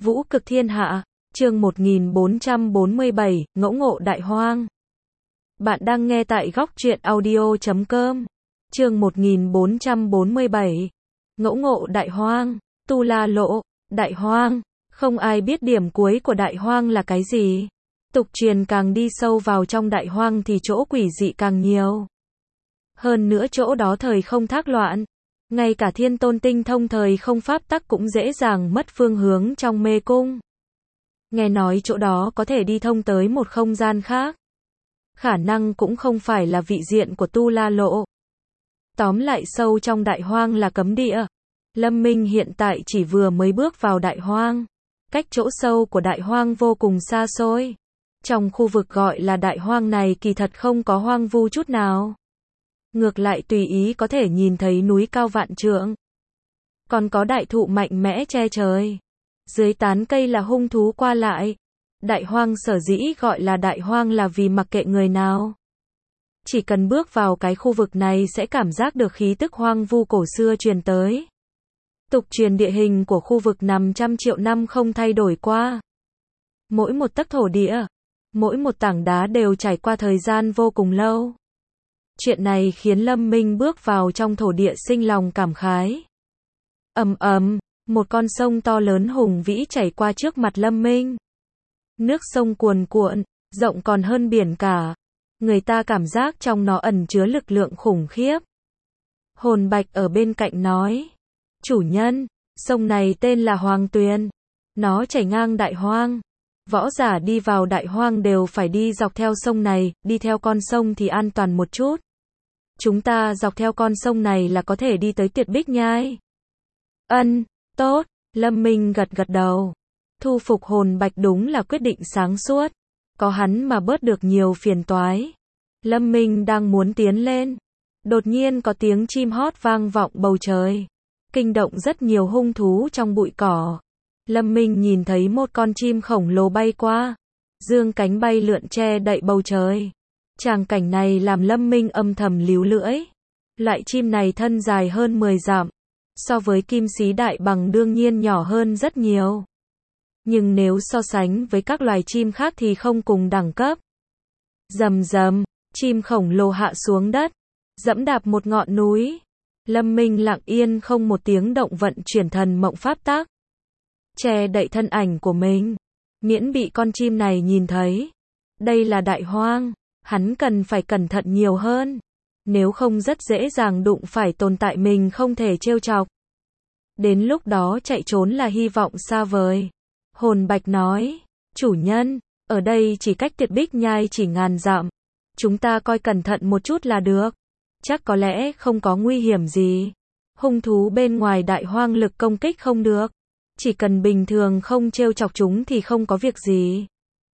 Vũ cực thiên hạ, chương 1447, ngẫu ngộ đại hoang. Bạn đang nghe tại góc truyện audio.com. Chương 1447, ngẫu ngộ đại hoang. Tu La Lộ, đại hoang. Không ai biết điểm cuối của đại hoang là cái gì. Tục truyền càng đi sâu vào trong đại hoang thì chỗ quỷ dị càng nhiều. Hơn nữa chỗ đó thời không thác loạn. Ngay cả thiên tôn tinh thông thời không pháp tắc cũng dễ dàng mất phương hướng trong mê cung. Nghe nói chỗ đó có thể đi thông tới một không gian khác. Khả năng cũng không phải là vị diện của Tu La Lộ. Tóm lại sâu trong đại hoang là cấm địa. Lâm Minh hiện tại chỉ vừa mới bước vào đại hoang. Cách chỗ sâu của đại hoang vô cùng xa xôi. Trong khu vực gọi là đại hoang này kỳ thật không có hoang vu chút nào. Ngược lại tùy ý có thể nhìn thấy núi cao vạn trượng. Còn có đại thụ mạnh mẽ che trời. Dưới tán cây là hung thú qua lại. Đại hoang sở dĩ gọi là đại hoang là vì mặc kệ người nào. Chỉ cần bước vào cái khu vực này sẽ cảm giác được khí tức hoang vu cổ xưa truyền tới. Tục truyền địa hình của khu vực nằm trăm triệu năm không thay đổi qua. Mỗi một tấc thổ địa, mỗi một tảng đá đều trải qua thời gian vô cùng lâu. Chuyện này khiến Lâm Minh bước vào trong thổ địa sinh lòng cảm khái. Ầm ầm, một con sông to lớn hùng vĩ chảy qua trước mặt Lâm Minh. Nước sông cuồn cuộn, rộng còn hơn biển cả. Người ta cảm giác trong nó ẩn chứa lực lượng khủng khiếp. Hồn Bạch ở bên cạnh nói, chủ nhân, sông này tên là Hoàng Tuyền. Nó chảy ngang đại hoang. Võ giả đi vào đại hoang đều phải đi dọc theo sông này, đi theo con sông thì an toàn một chút. Chúng ta dọc theo con sông này là có thể đi tới Tuyệt Bích Nhai. Ân, tốt, Lâm Minh gật gật đầu. Thu phục Hồn Bạch đúng là quyết định sáng suốt. Có hắn mà bớt được nhiều phiền toái. Lâm Minh đang muốn tiến lên. Đột nhiên có tiếng chim hót vang vọng bầu trời. Kinh động rất nhiều hung thú trong bụi cỏ. Lâm Minh nhìn thấy một con chim khổng lồ bay qua. Dương cánh bay lượn che đậy bầu trời. Tràng cảnh này làm Lâm Minh âm thầm líu lưỡi. Loại chim này thân dài hơn 10 dặm. So với kim xí đại bằng đương nhiên nhỏ hơn rất nhiều. Nhưng nếu so sánh với các loài chim khác thì không cùng đẳng cấp. Rầm rầm, chim khổng lồ hạ xuống đất. Dẫm đạp một ngọn núi. Lâm Minh lặng yên không một tiếng động vận chuyển thần mộng pháp tắc. Che đậy thân ảnh của mình. Miễn bị con chim này nhìn thấy. Đây là đại hoang. Hắn cần phải cẩn thận nhiều hơn. Nếu không rất dễ dàng đụng phải tồn tại mình không thể trêu chọc. Đến lúc đó chạy trốn là hy vọng xa vời. Hồn Bạch nói, chủ nhân, ở đây chỉ cách Tuyệt Bích Nhai chỉ ngàn dặm. Chúng ta coi cẩn thận một chút là được. Chắc có lẽ không có nguy hiểm gì. Hung thú bên ngoài đại hoang lực công kích không được. Chỉ cần bình thường không trêu chọc chúng thì không có việc gì.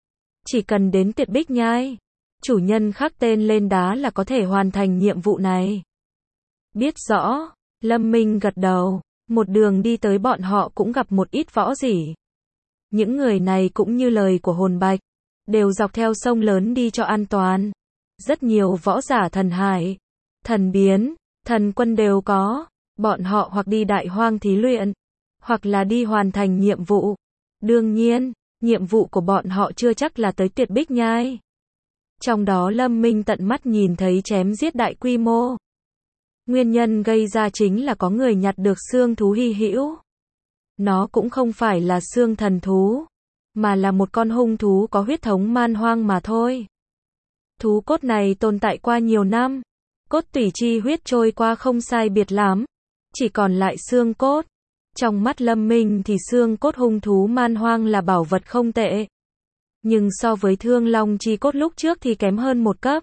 Chỉ cần đến Tuyệt Bích Nhai, chủ nhân khắc tên lên đá là có thể hoàn thành nhiệm vụ này. Biết rõ, Lâm Minh gật đầu. Một đường đi tới bọn họ cũng gặp một ít võ giả. Những người này cũng như lời của Hồn Bạch, đều dọc theo sông lớn đi cho an toàn. Rất nhiều võ giả thần hải, thần biến, thần quân đều có. Bọn họ hoặc đi đại hoang thí luyện, hoặc là đi hoàn thành nhiệm vụ. Đương nhiên, nhiệm vụ của bọn họ chưa chắc là tới Tuyệt Bích Nhai. Trong đó Lâm Minh tận mắt nhìn thấy chém giết đại quy mô. Nguyên nhân gây ra chính là có người nhặt được xương thú hy hữu. Nó cũng không phải là xương thần thú, mà là một con hung thú có huyết thống man hoang mà thôi. Thú cốt này tồn tại qua nhiều năm. Cốt tủy chi huyết trôi qua không sai biệt lắm. Chỉ còn lại xương cốt. Trong mắt Lâm Minh thì xương cốt hung thú man hoang là bảo vật không tệ. Nhưng so với thương long chi cốt lúc trước thì kém hơn một cấp.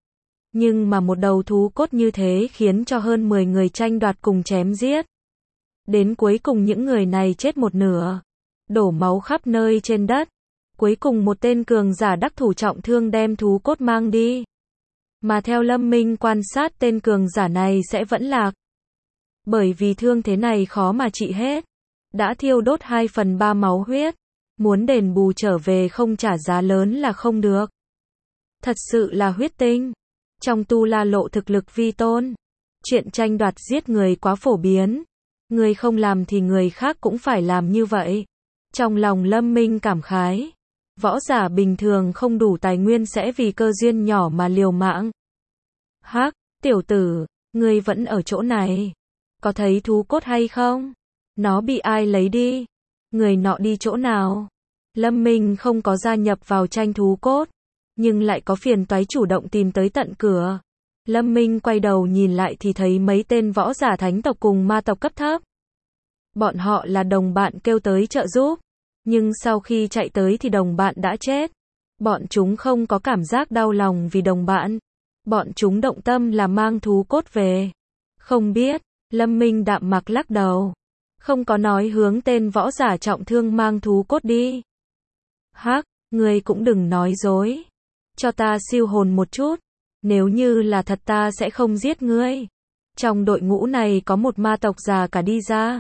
Nhưng mà một đầu thú cốt như thế khiến cho hơn 10 người tranh đoạt cùng chém giết. Đến cuối cùng những người này chết một nửa. Đổ máu khắp nơi trên đất. Cuối cùng một tên cường giả đắc thủ trọng thương đem thú cốt mang đi. Mà theo Lâm Minh quan sát tên cường giả này sẽ vẫn lạc. Bởi vì thương thế này khó mà trị hết. Đã thiêu đốt 2/3 máu huyết. Muốn đền bù trở về không trả giá lớn là không được. Thật sự là huyết tinh. Trong Tu La Lộ thực lực vi tôn. Chuyện tranh đoạt giết người quá phổ biến. Người không làm thì người khác cũng phải làm như vậy. Trong lòng Lâm Minh cảm khái. Võ giả bình thường không đủ tài nguyên sẽ vì cơ duyên nhỏ mà liều mạng. Hắc, tiểu tử, ngươi vẫn ở chỗ này. Có thấy thú cốt hay không? Nó bị ai lấy đi? Người nọ đi chỗ nào? Lâm Minh không có gia nhập vào tranh thú cốt, nhưng lại có phiền toái chủ động tìm tới tận cửa. Lâm Minh quay đầu nhìn lại thì thấy mấy tên võ giả thánh tộc cùng ma tộc cấp thấp. Bọn họ là đồng bạn kêu tới trợ giúp, nhưng sau khi chạy tới thì đồng bạn đã chết. Bọn chúng không có cảm giác đau lòng vì đồng bạn. Bọn chúng động tâm là mang thú cốt về. Không biết, Lâm Minh đạm mặc lắc đầu. Không có nói hướng tên võ giả trọng thương mang thú cốt đi. Hắc, ngươi cũng đừng nói dối. Cho ta siêu hồn một chút. Nếu như là thật ta sẽ không giết ngươi. Trong đội ngũ này có một ma tộc già cả đi ra.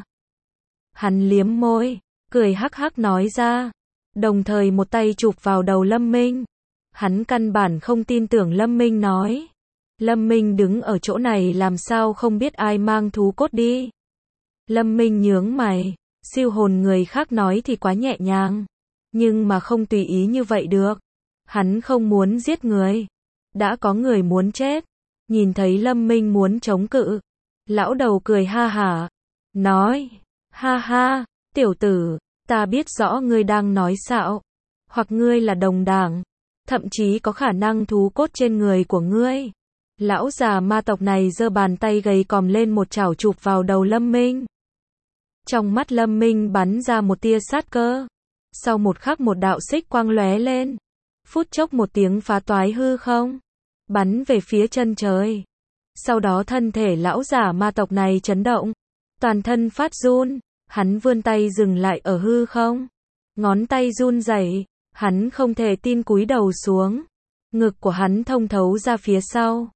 Hắn liếm môi, cười hắc hắc nói ra. Đồng thời một tay chụp vào đầu Lâm Minh. Hắn căn bản không tin tưởng Lâm Minh nói. Lâm Minh đứng ở chỗ này làm sao không biết ai mang thú cốt đi. Lâm Minh nhướng mày, siêu hồn người khác nói thì quá nhẹ nhàng. Nhưng mà không tùy ý như vậy được. Hắn không muốn giết người. Đã có người muốn chết. Nhìn thấy Lâm Minh muốn chống cự. Lão đầu cười ha hả. Nói, ha ha, tiểu tử, ta biết rõ ngươi đang nói xạo. Hoặc ngươi là đồng đảng. Thậm chí có khả năng thú cốt trên người của ngươi. Lão già ma tộc này giơ bàn tay gầy còm lên một chảo chụp vào đầu Lâm Minh. Trong mắt Lâm Minh bắn ra một tia sát cơ. Sau một khắc một đạo xích quang lóe lên. Phút chốc một tiếng phá toái hư không. Bắn về phía chân trời. Sau đó thân thể lão giả ma tộc này chấn động. Toàn thân phát run. Hắn vươn tay dừng lại ở hư không. Ngón tay run rẩy. Hắn không thể tin cúi đầu xuống. Ngực của hắn thông thấu ra phía sau.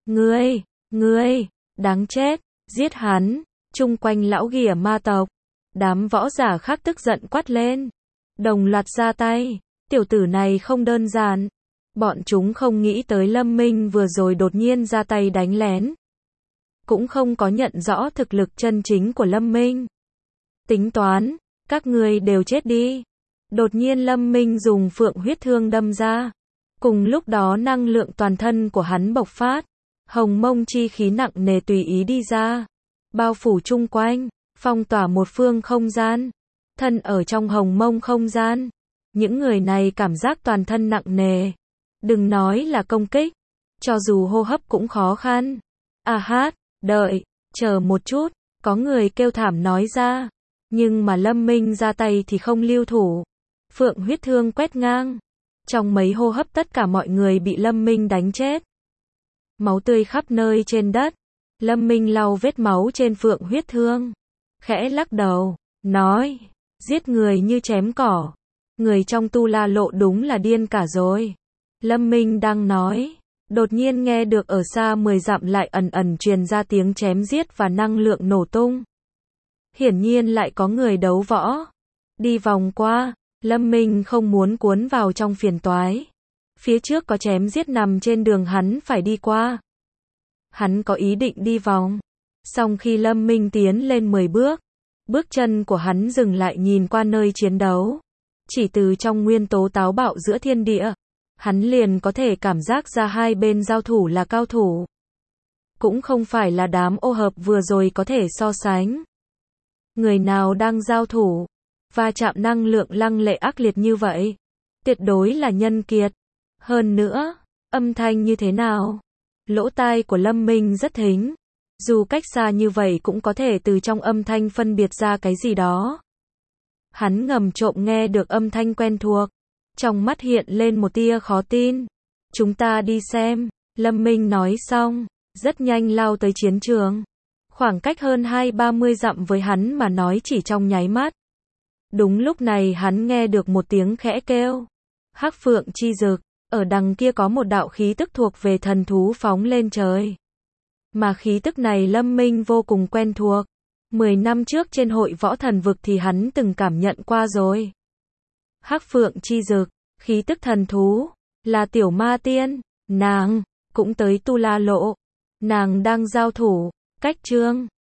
Ngươi, đáng chết, giết hắn. Chung quanh lão ghỉa ma tộc. Đám võ giả khác tức giận quát lên. Đồng loạt ra tay. Tiểu tử này không đơn giản. Bọn chúng không nghĩ tới Lâm Minh vừa rồi đột nhiên ra tay đánh lén. Cũng không có nhận rõ thực lực chân chính của Lâm Minh. Tính toán, các ngươi đều chết đi. Đột nhiên Lâm Minh dùng phượng huyết thương đâm ra. Cùng lúc đó năng lượng toàn thân của hắn bộc phát. Hồng mông chi khí nặng nề tùy ý đi ra. Bao phủ chung quanh, phong tỏa một phương không gian. Thân ở trong hồng mông không gian. Những người này cảm giác toàn thân nặng nề. Đừng nói là công kích. Cho dù hô hấp cũng khó khăn. À hát, đợi, chờ một chút. Có người kêu thảm nói ra. Nhưng mà Lâm Minh ra tay thì không lưu thủ. Phượng huyết thương quét ngang. Trong mấy hô hấp tất cả mọi người bị Lâm Minh đánh chết. Máu tươi khắp nơi trên đất. Lâm Minh lau vết máu trên phượng huyết thương. Khẽ lắc đầu, nói, giết người như chém cỏ. Người trong tu la lộ đúng là điên cả rồi. Lâm Minh đang nói. Đột nhiên nghe được ở xa 10 dặm lại ẩn ẩn truyền ra tiếng chém giết và năng lượng nổ tung. Hiển nhiên lại có người đấu võ. Đi vòng qua, Lâm Minh không muốn cuốn vào trong phiền toái. Phía trước có chém giết nằm trên đường hắn phải đi qua. Hắn có ý định đi vòng. Song khi Lâm Minh tiến lên 10 bước, bước chân của hắn dừng lại nhìn qua nơi chiến đấu. Chỉ từ trong nguyên tố táo bạo giữa thiên địa, hắn liền có thể cảm giác ra hai bên giao thủ là cao thủ. Cũng không phải là đám ô hợp vừa rồi có thể so sánh. Người nào đang giao thủ, va chạm năng lượng lăng lệ ác liệt như vậy, tuyệt đối là nhân kiệt. Hơn nữa, âm thanh như thế nào? Lỗ tai của Lâm Minh rất thính. Dù cách xa như vậy cũng có thể từ trong âm thanh phân biệt ra cái gì đó. Hắn ngầm trộm nghe được âm thanh quen thuộc. Trong mắt hiện lên một tia khó tin. Chúng ta đi xem. Lâm Minh nói xong, rất nhanh lao tới chiến trường. Khoảng cách hơn 20-30 dặm với hắn mà nói chỉ trong nháy mắt. Đúng lúc này hắn nghe được một tiếng khẽ kêu. Hắc phượng chi dực. Ở đằng kia có một đạo khí tức thuộc về thần thú phóng lên trời. Mà khí tức này Lâm Minh vô cùng quen thuộc. 10 năm trước trên hội võ thần vực thì hắn từng cảm nhận qua rồi. Hắc phượng chi dực, khí tức thần thú, là tiểu ma tiên, nàng, cũng tới tu la lộ. Nàng đang giao thủ, cách Trương